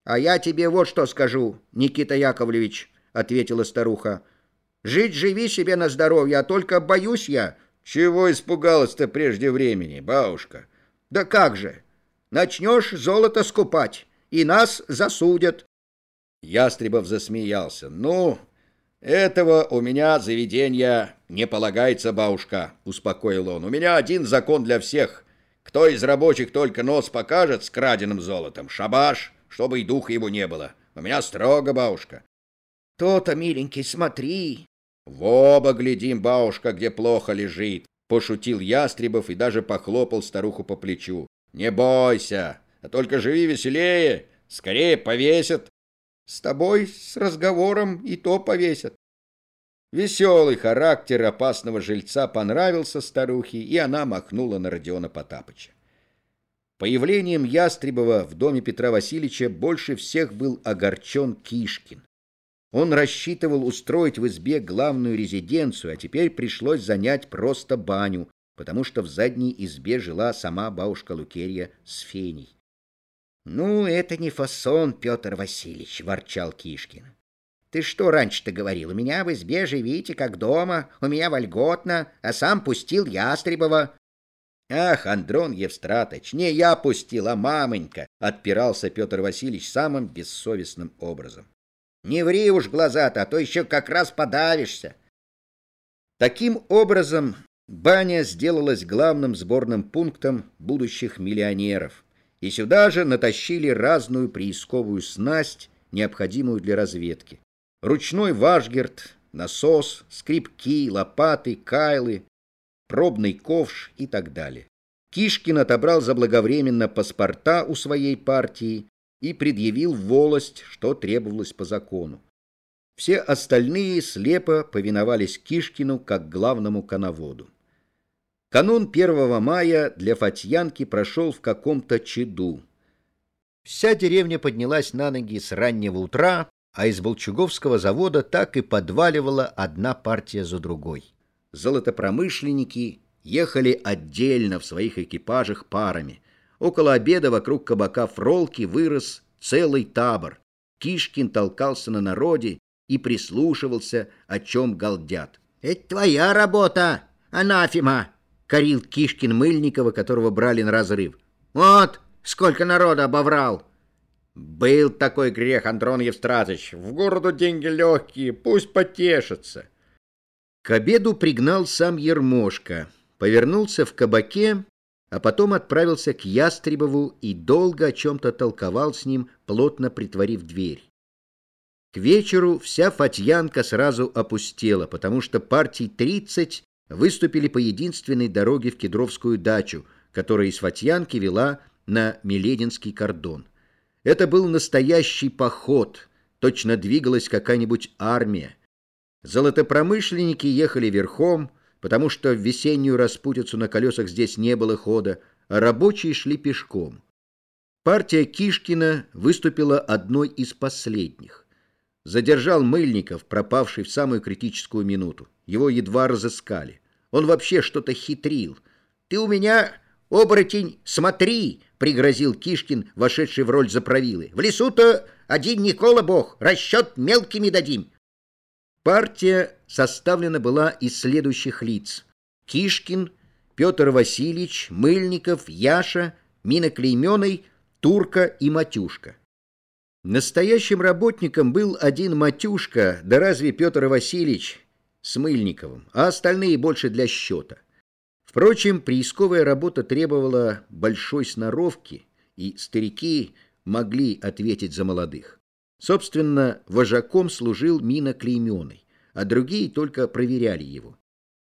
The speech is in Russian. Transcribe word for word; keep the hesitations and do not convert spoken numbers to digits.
А я тебе вот что скажу, Никита Яковлевич, — ответила старуха. Жить живи себе на здоровье, а только боюсь я. Чего испугалась-то прежде времени, бабушка? Да как же, начнешь золото скупать, и нас засудят. Ястребов засмеялся. Ну, этого у меня заведения не полагается, бабушка, успокоил он. У меня один закон для всех. Кто из рабочих только нос покажет с краденым золотом, шабаш, чтобы и духа его не было. У меня строго, бабушка. То-то, миленький, смотри. В оба глядим, бабушка, где плохо лежит, пошутил Ястребов и даже похлопал старуху по плечу. Не бойся, а только живи веселее, скорее повесят. С тобой с разговором и то повесят. Веселый характер опасного жильца понравился старухе, и она махнула на Родиона Потапыча. Появлением Ястребова в доме Петра Васильевича больше всех был огорчен Кишкин. Он рассчитывал устроить в избе главную резиденцию, а теперь пришлось занять просто баню, потому что в задней избе жила сама бабушка Лукерья с Феней. «Ну, это не фасон, Петр Васильевич», — ворчал Кишкин. «Ты что раньше-то говорил? У меня в избе живите, как дома, у меня вольготно, а сам пустил Ястребова». «Ах, Андрон Евстратыч, не я пустил, а мамонька», — отпирался Петр Васильевич самым бессовестным образом. «Не ври уж глаза-то, а то еще как раз подавишься». Таким образом, баня сделалась главным сборным пунктом будущих миллионеров, и сюда же натащили разную приисковую снасть, необходимую для разведки. Ручной вашгерд, насос, скребки, лопаты, кайлы, пробный ковш и так далее. Кишкин отобрал заблаговременно паспорта у своей партии и предъявил в волость, что требовалось по закону. Все остальные слепо повиновались Кишкину как главному коноводу. Канун первого мая для Фатьянки прошел в каком-то чаду. Вся деревня поднялась на ноги с раннего утра, а из Болчуговского завода так и подваливала одна партия за другой. Золотопромышленники ехали отдельно в своих экипажах парами. Около обеда вокруг кабака Фролки вырос целый табор. Кишкин толкался на народе и прислушивался, о чем галдят. «Это твоя работа, анафема!» — корил Кишкин Мыльникова, которого брали на разрыв. «Вот сколько народа обоврал!» «Был такой грех, Андрон Евстратыч. В городу деньги легкие, пусть потешатся». К обеду пригнал сам Ермошка, повернулся в кабаке, а потом отправился к Ястребову и долго о чем-то толковал с ним, плотно притворив дверь. К вечеру вся Фатьянка сразу опустела, потому что партий тридцать выступили по единственной дороге в Кедровскую дачу, которая из Фатьянки вела на Милединский кордон. Это был настоящий поход, точно двигалась какая-нибудь армия. Золотопромышленники ехали верхом, потому что в весеннюю распутицу на колесах здесь не было хода, а рабочие шли пешком. Партия Кишкина выступила одной из последних. Задержал Мыльников, пропавший в самую критическую минуту. Его едва разыскали. Он вообще что-то хитрил. «Ты у меня, оборотень, смотри!» — пригрозил Кишкин, вошедший в роль заправилы. «В лесу-то один Никола Бог, расчет мелкими дадим». Партия составлена была из следующих лиц: Кишкин, Петр Васильевич, Мыльников, Яша, Мина Клейменой, Турка и Матюшка. Настоящим работником был один Матюшка, да разве Петр Васильевич с Мыльниковым, а остальные больше для счета. Впрочем, приисковая работа требовала большой сноровки, и старики могли ответить за молодых. Собственно, вожаком служил Мина Клейменой, а другие только проверяли его.